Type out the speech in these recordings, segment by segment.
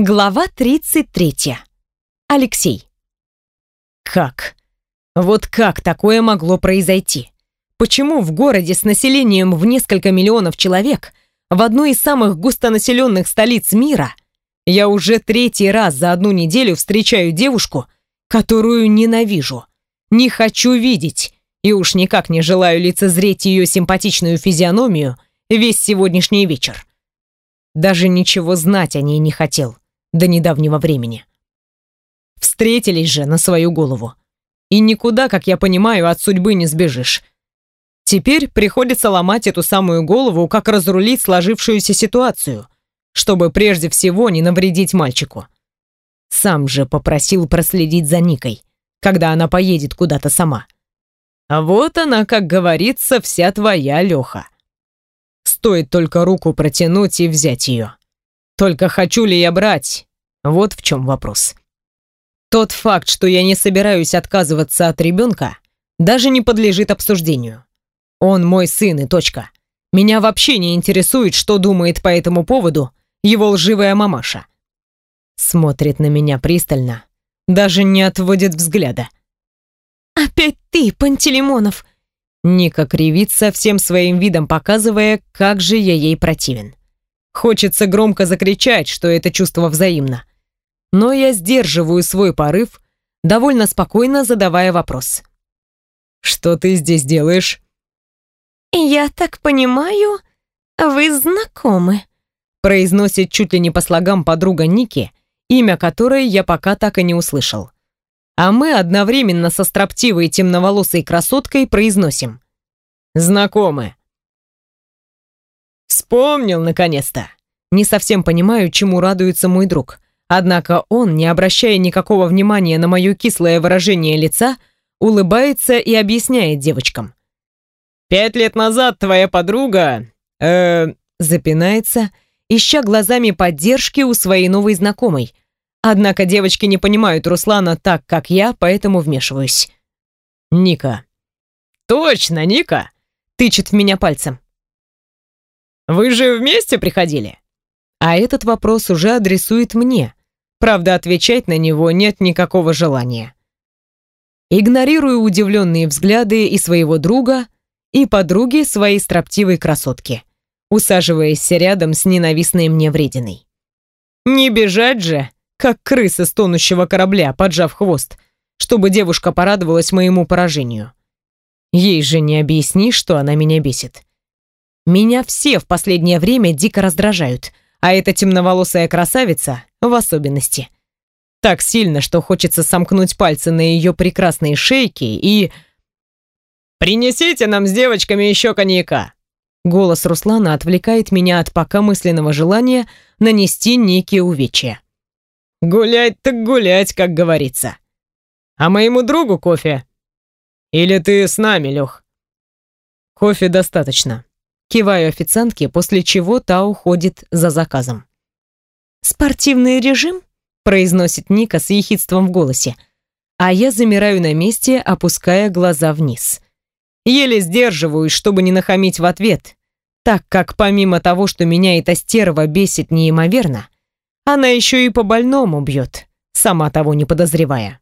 Глава 33. Алексей. Как? Вот как такое могло произойти? Почему в городе с населением в несколько миллионов человек, в одной из самых густонаселенных столиц мира, я уже третий раз за одну неделю встречаю девушку, которую ненавижу, не хочу видеть и уж никак не желаю лицезреть ее симпатичную физиономию весь сегодняшний вечер? Даже ничего знать о ней не хотел до недавнего времени. Встретились же на свою голову. И никуда, как я понимаю, от судьбы не сбежишь. Теперь приходится ломать эту самую голову, как разрулить сложившуюся ситуацию, чтобы прежде всего не навредить мальчику. Сам же попросил проследить за Никой, когда она поедет куда-то сама. А вот она, как говорится, вся твоя, Леха. Стоит только руку протянуть и взять ее. Только хочу ли я брать? Вот в чем вопрос. Тот факт, что я не собираюсь отказываться от ребенка, даже не подлежит обсуждению. Он мой сын и точка. Меня вообще не интересует, что думает по этому поводу его лживая мамаша. Смотрит на меня пристально, даже не отводит взгляда. «Опять ты, Пантелеймонов!» Ника кривится, всем своим видом показывая, как же я ей противен. Хочется громко закричать, что это чувство взаимно. Но я сдерживаю свой порыв, довольно спокойно задавая вопрос. «Что ты здесь делаешь?» «Я так понимаю, вы знакомы», произносит чуть ли не по слогам подруга Ники, имя которой я пока так и не услышал. А мы одновременно со строптивой темноволосой красоткой произносим: «Знакомы». Вспомнил наконец-то. Не совсем понимаю, чему радуется мой друг. Однако он, не обращая никакого внимания на мое кислое выражение лица, улыбается и объясняет девочкам. 5 лет назад твоя подруга... запинается, ища глазами поддержки у своей новой знакомой. Однако девочки не понимают Руслана так, как я, поэтому вмешиваюсь. «Ника». «Точно, Ника!» — тычет в меня пальцем. «Вы же вместе приходили?» А этот вопрос уже адресует мне. Правда, отвечать на него нет никакого желания. Игнорирую удивленные взгляды и своего друга, и подруги своей строптивой красотки, усаживаясь рядом с ненавистной мне врединой. Не бежать же, как крыса с тонущего корабля, поджав хвост, чтобы девушка порадовалась моему поражению. Ей же не объясни, что она меня бесит. Меня все в последнее время дико раздражают, а эта темноволосая красавица в особенности. Так сильно, что хочется сомкнуть пальцы на ее прекрасной шейке и... «Принесите нам с девочками еще коньяка!» Голос Руслана отвлекает меня от пока мысленного желания нанести Нике увечья. «Гулять так гулять, как говорится. А моему другу кофе? Или ты с нами, Лех?» «Кофе достаточно». Киваю официантке, после чего та уходит за заказом. «Спортивный режим?» — произносит Ника с ехидством в голосе, а я замираю на месте, опуская глаза вниз. Еле сдерживаюсь, чтобы не нахамить в ответ, так как помимо того, что меня эта стерва бесит неимоверно, она еще и по-больному бьет, сама того не подозревая.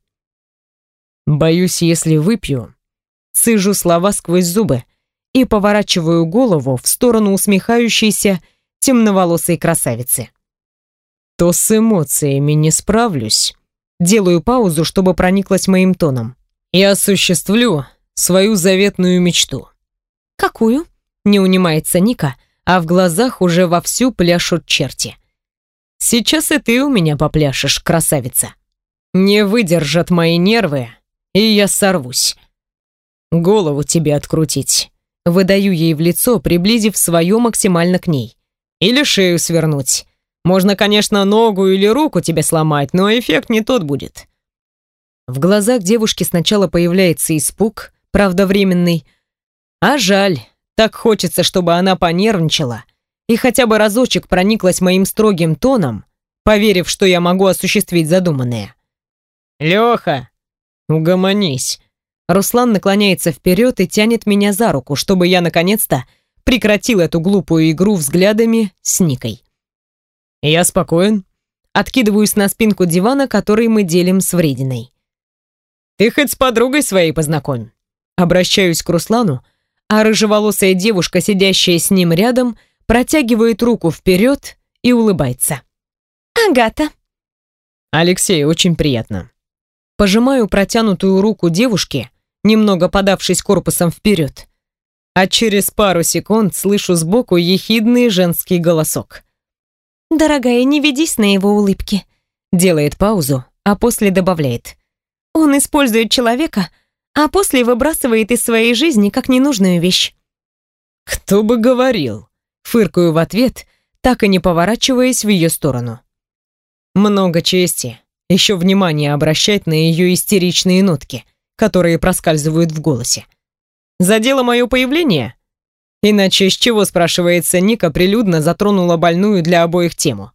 Боюсь, если выпью, цежу слова сквозь зубы и поворачиваю голову в сторону усмехающейся темноволосой красавицы. То с эмоциями не справлюсь. Делаю паузу, чтобы прониклась моим тоном. И осуществлю свою заветную мечту. «Какую?» — не унимается Ника, а в глазах уже вовсю пляшут черти. «Сейчас и ты у меня попляшешь, красавица. Не выдержат мои нервы, и я сорвусь. Голову тебе открутить». Выдаю ей в лицо, приблизив свое максимально к ней. «Или шею свернуть. Можно, конечно, ногу или руку тебе сломать, но эффект не тот будет». В глазах девушки сначала появляется испуг, правда временный. А жаль, так хочется, чтобы она понервничала и хотя бы разочек прониклась моим строгим тоном, поверив, что я могу осуществить задуманное. «Леха, угомонись». Руслан наклоняется вперед и тянет меня за руку, чтобы я наконец-то прекратил эту глупую игру взглядами с Никой. «Я спокоен», Откидываюсь на спинку дивана, который мы делим с врединой. «Ты хоть с подругой своей познакомь». Обращаюсь к Руслану, а рыжеволосая девушка, сидящая с ним рядом, протягивает руку вперед и улыбается. «Агата». «Алексей, очень приятно». Пожимаю протянутую руку девушки, немного подавшись корпусом вперед. А через пару секунд слышу сбоку ехидный женский голосок. «Дорогая, не ведись на его улыбки». Делает паузу, а после добавляет. «Он использует человека, а после выбрасывает из своей жизни как ненужную вещь». «Кто бы говорил?» Фыркаю в ответ, так и не поворачиваясь в ее сторону. Много чести. Еще внимание обращать на ее истеричные нотки, которые проскальзывают в голосе. Задело мое появление? Иначе с чего, спрашивается, Ника прилюдно затронула больную для обоих тему?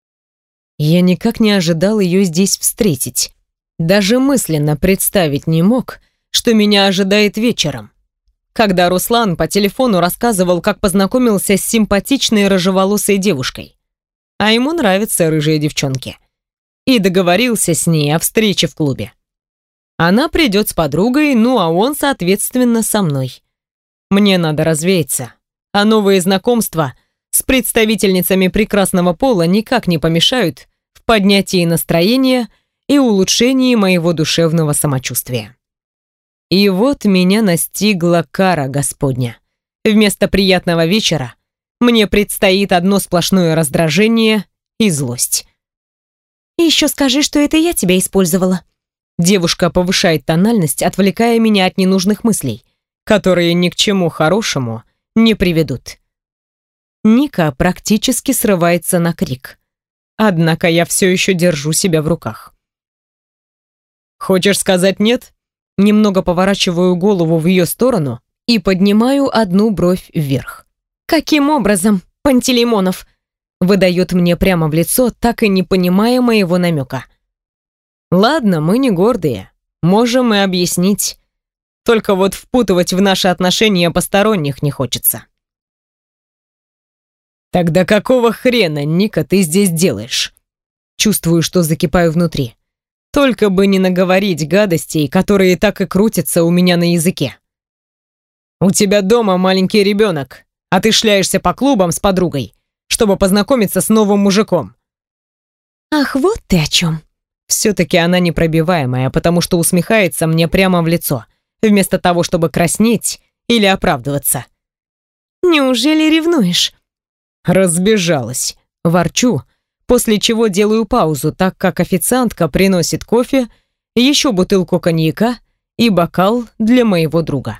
Я никак не ожидал ее здесь встретить. Даже мысленно представить не мог, что меня ожидает вечером, когда Руслан по телефону рассказывал, как познакомился с симпатичной рыжеволосой девушкой. А ему нравятся рыжие девчонки. И договорился с ней о встрече в клубе. Она придет с подругой, ну а он, соответственно, со мной. Мне надо развеяться, а новые знакомства с представительницами прекрасного пола никак не помешают в поднятии настроения и улучшении моего душевного самочувствия. И вот меня настигла кара Господня. Вместо приятного вечера мне предстоит одно сплошное раздражение и злость. «И еще скажи, что это я тебя использовала». Девушка повышает тональность, отвлекая меня от ненужных мыслей, которые ни к чему хорошему не приведут. Ника практически срывается на крик. Однако я все еще держу себя в руках. «Хочешь сказать нет?» Немного поворачиваю голову в ее сторону и поднимаю одну бровь вверх. «Каким образом, Пантелеймонов?» Выдает мне прямо в лицо, так и не понимая моего намека. «Ладно, мы не гордые. Можем и объяснить. Только вот впутывать в наши отношения посторонних не хочется». «Тогда какого хрена, Ника, ты здесь делаешь?» Чувствую, что закипаю внутри. Только бы не наговорить гадостей, которые так и крутятся у меня на языке. «У тебя дома маленький ребенок, а ты шляешься по клубам с подругой, чтобы познакомиться с новым мужиком». «Ах, вот ты о чем». Все-таки она непробиваемая, потому что усмехается мне прямо в лицо, вместо того, чтобы краснеть или оправдываться. «Неужели ревнуешь?» Разбежалась. Ворчу, после чего делаю паузу, так как официантка приносит кофе, еще бутылку коньяка и бокал для моего друга.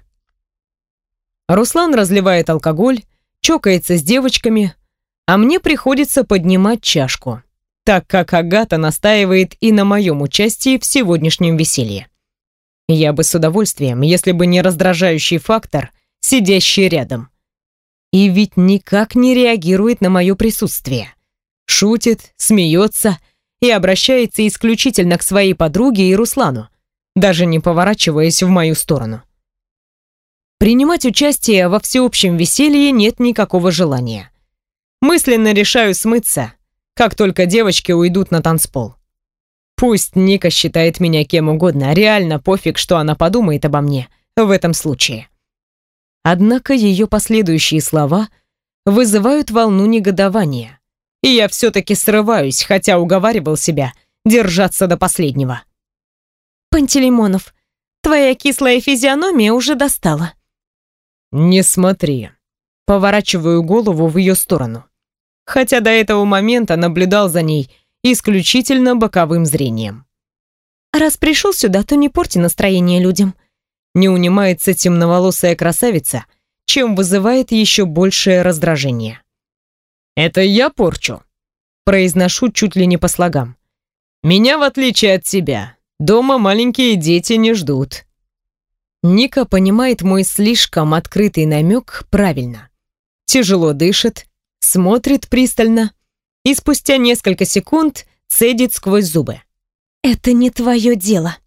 Руслан разливает алкоголь, чокается с девочками, а мне приходится поднимать чашку, так как Агата настаивает и на моем участии в сегодняшнем веселье. Я бы с удовольствием, если бы не раздражающий фактор, сидящий рядом. И ведь никак не реагирует на мое присутствие. Шутит, смеется и обращается исключительно к своей подруге и Руслану, даже не поворачиваясь в мою сторону. Принимать участие во всеобщем веселье нет никакого желания. Мысленно решаю смыться, как только девочки уйдут на танцпол. Пусть Ника считает меня кем угодно, реально пофиг, что она подумает обо мне в этом случае. Однако ее последующие слова вызывают волну негодования, и я все-таки срываюсь, хотя уговаривал себя держаться до последнего. «Пантелеймонов, твоя кислая физиономия уже достала». «Не смотри». Поворачиваю голову в ее сторону, хотя до этого момента наблюдал за ней исключительно боковым зрением. «Раз пришел сюда, то не порти настроение людям». Не унимается темноволосая красавица, чем вызывает еще большее раздражение. «Это я порчу?» Произношу чуть ли не по слогам. «Меня, в отличие от тебя, дома маленькие дети не ждут». Ника понимает мой слишком открытый намек правильно. Тяжело дышит, смотрит пристально и спустя несколько секунд цедит сквозь зубы. «Это не твое дело».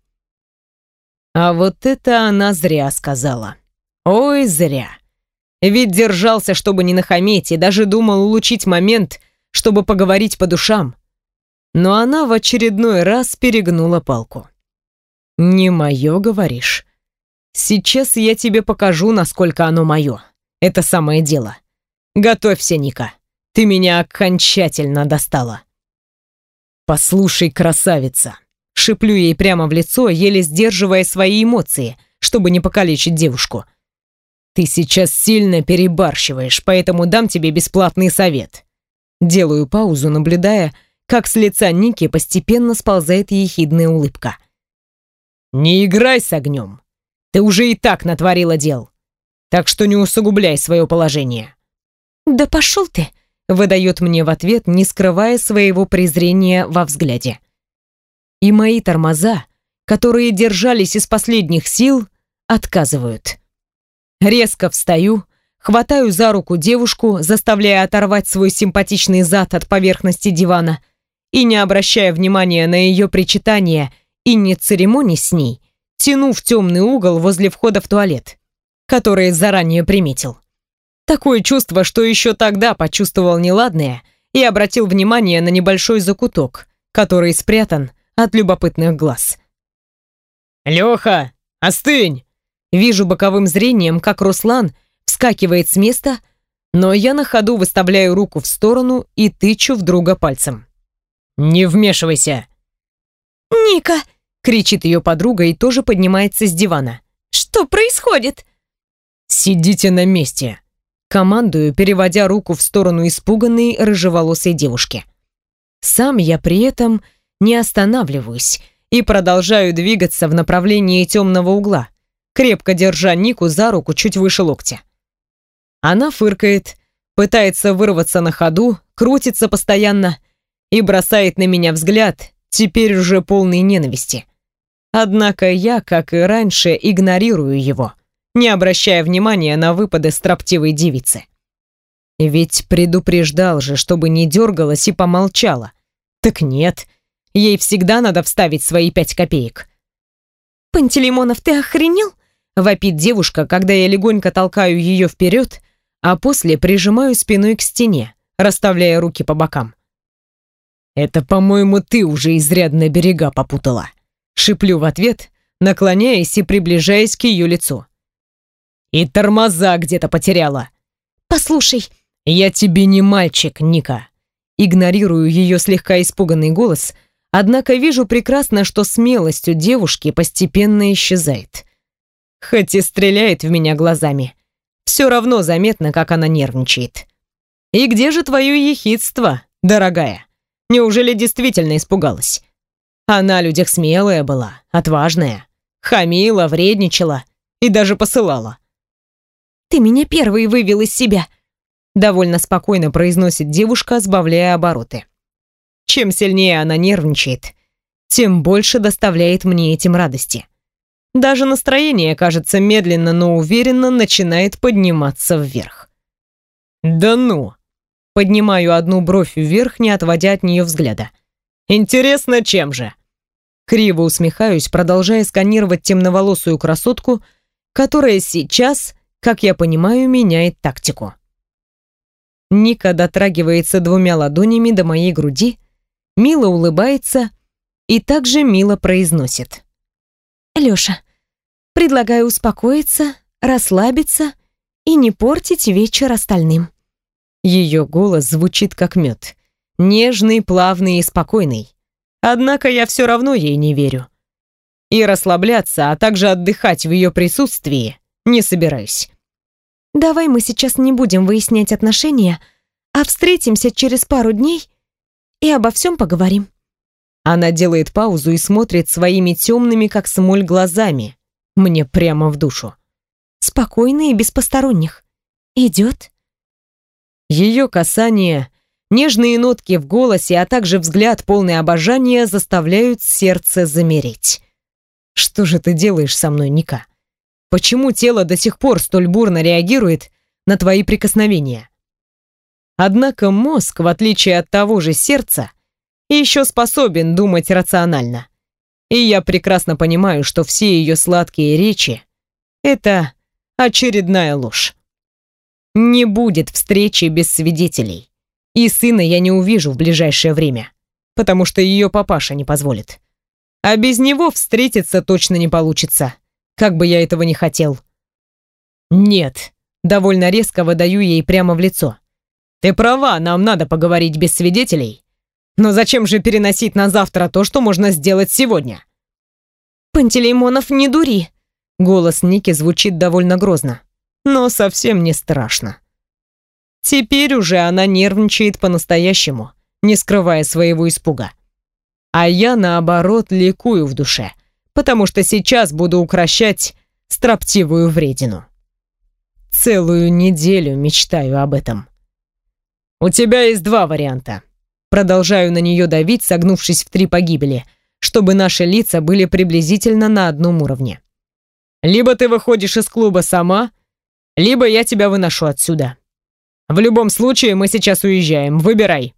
А вот это она зря сказала. Ой, зря. Ведь держался, чтобы не нахаметь, и даже думал улучшить момент, чтобы поговорить по душам. но она в очередной раз перегнула палку. «Не мое, говоришь? Сейчас я тебе покажу, насколько оно мое. Это самое дело. Готовься, Ника. Ты меня окончательно достала». «Послушай, красавица», — шиплю ей прямо в лицо, еле сдерживая свои эмоции, чтобы не покалечить девушку. «Ты сейчас сильно перебарщиваешь, поэтому дам тебе бесплатный совет». Делаю паузу, наблюдая, как с лица Ники постепенно сползает ехидная улыбка. «Не играй с огнем. Ты уже и так натворила дел. Так что не усугубляй свое положение». «Да пошел ты!» — выдает мне в ответ, не скрывая своего презрения во взгляде. И мои тормоза, которые держались из последних сил, отказывают. Резко встаю, хватаю за руку девушку, заставляя оторвать свой симпатичный зад от поверхности дивана, и, не обращая внимания на ее причитания и не церемонясь с ней, тяну в темный угол возле входа в туалет, который заранее приметил. Такое чувство, что еще тогда почувствовал неладное и обратил внимание на небольшой закуток, который спрятан от любопытных глаз. «Леха, остынь!» Вижу боковым зрением, как Руслан вскакивает с места, но я на ходу выставляю руку в сторону и тычу в друга пальцем. «Не вмешивайся!» «Ника!» — кричит ее подруга и тоже поднимается с дивана. «Что происходит?» «Сидите на месте!» Командую, переводя руку в сторону испуганной рыжеволосой девушки. Сам я при этом не останавливаюсь и продолжаю двигаться в направлении темного угла, крепко держа Нику за руку чуть выше локтя. Она фыркает, пытается вырваться на ходу, крутится постоянно и бросает на меня взгляд, теперь уже полный ненависти. Однако я, как и раньше, игнорирую его, не обращая внимания на выпады строптивой девицы. Ведь предупреждал же, чтобы не дергалась и помолчала. Так нет, ей всегда надо вставить свои 5 копеек. «Пантелеймонов, ты охренел?» — вопит девушка, когда я легонько толкаю ее вперед, а после прижимаю спиной к стене, расставляя руки по бокам. «Это, по-моему, ты уже изрядно берега попутала», — шиплю в ответ, наклоняясь и приближаясь к ее лицу. «И тормоза где-то потеряла». «Послушай». «Я тебе не мальчик, Ника». Игнорирую ее слегка испуганный голос, однако вижу прекрасно, что смелость у девушки постепенно исчезает. Хоть и стреляет в меня глазами, все равно заметно, как она нервничает. «И где же твое ехидство, дорогая? Неужели действительно испугалась? А на людях смелая была, отважная, хамила, вредничала и даже посылала». «Ты меня первый вывел из себя», — довольно спокойно произносит девушка, сбавляя обороты. Чем сильнее она нервничает, тем больше доставляет мне этим радости. Даже настроение, кажется, медленно, но уверенно начинает подниматься вверх. «Да ну!» Поднимаю одну бровь вверх, не отводя от нее взгляда. «Интересно, чем же?» Криво усмехаюсь, продолжая сканировать темноволосую красотку, которая сейчас, как я понимаю, меняет тактику. Ника дотрагивается 2 ладонями до моей груди, мило улыбается и также мило произносит. «Лёша, предлагаю успокоиться, расслабиться и не портить вечер остальным». Ее голос звучит как мед, нежный, плавный и спокойный. Однако я все равно ей не верю. И расслабляться, а также отдыхать в ее присутствии не собираюсь. «Давай мы сейчас не будем выяснять отношения, а встретимся через пару дней и обо всем поговорим». Она делает паузу и смотрит своими темными, как смоль, глазами мне прямо в душу. «Спокойно и без посторонних. Идет?» Ее касание, нежные нотки в голосе, а также взгляд, полный обожания, заставляют сердце замереть. «Что же ты делаешь со мной, Ника? Почему тело до сих пор столь бурно реагирует на твои прикосновения?» Однако мозг, в отличие от того же сердца, еще способен думать рационально. И я прекрасно понимаю, что все ее сладкие речи — это очередная ложь. Не будет встречи без свидетелей. И сына я не увижу в ближайшее время. потому что ее папаша не позволит. А без него встретиться точно не получится, как бы я этого не хотел. Нет, довольно резко выдаю ей прямо в лицо. Ты права, нам надо поговорить без свидетелей. Но зачем же переносить на завтра то, что можно сделать сегодня? Пантелеймонов, не дури. Голос Ники звучит довольно грозно, но совсем не страшно. Теперь уже она нервничает по-настоящему, не скрывая своего испуга. А я, наоборот, ликую в душе, потому что сейчас буду укрощать строптивую вредину. Целую неделю мечтаю об этом. У тебя есть два варианта. Продолжаю на нее давить, согнувшись в 3 погибели, чтобы наши лица были приблизительно на одном уровне. Либо ты выходишь из клуба сама, либо я тебя выношу отсюда. В любом случае, мы сейчас уезжаем. Выбирай.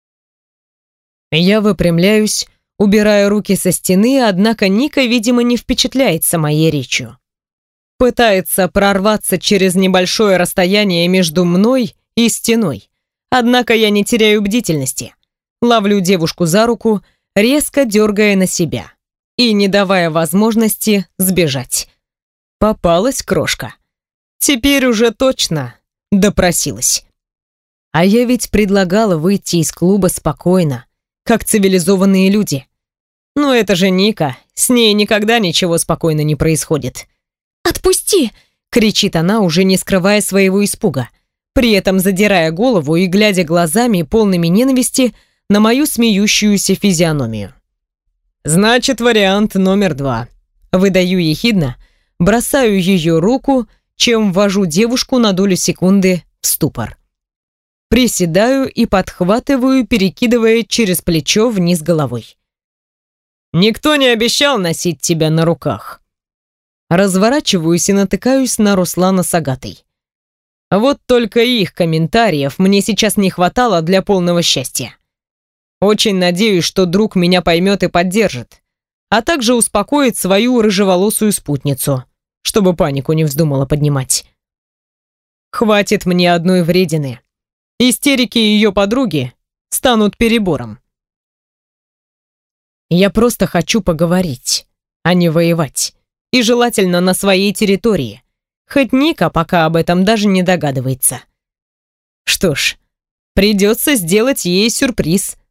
Я выпрямляюсь, убирая руки со стены, однако Ника, видимо, не впечатляется моей речью. Пытается прорваться через небольшое расстояние между мной и стеной. Однако я не теряю бдительности. Ловлю девушку за руку, резко дергая на себя и не давая возможности сбежать. Попалась крошка. Теперь уже точно допросилась. А я ведь предлагала выйти из клуба спокойно, как цивилизованные люди. Но это же Ника, с ней никогда ничего спокойно не происходит. «Отпусти!» — кричит она, уже не скрывая своего испуга, при этом задирая голову и глядя глазами, полными ненависти, на мою смеющуюся физиономию. «Значит, вариант номер 2. Выдаю ехидно, бросаю ее руку, чем ввожу девушку на долю секунды в ступор. Приседаю и подхватываю, перекидывая через плечо вниз головой. «Никто не обещал носить тебя на руках». Разворачиваюсь и натыкаюсь на Руслана с Агатой. Вот только их комментариев мне сейчас не хватало для полного счастья. Очень надеюсь, что друг меня поймет и поддержит, а также успокоит свою рыжеволосую спутницу, чтобы панику не вздумала поднимать. Хватит мне одной вредины. Истерики ее подруги станут перебором. Я просто хочу поговорить, а не воевать. И желательно на своей территории. Хоть Ника пока об этом даже не догадывается. Что ж, придется сделать ей сюрприз.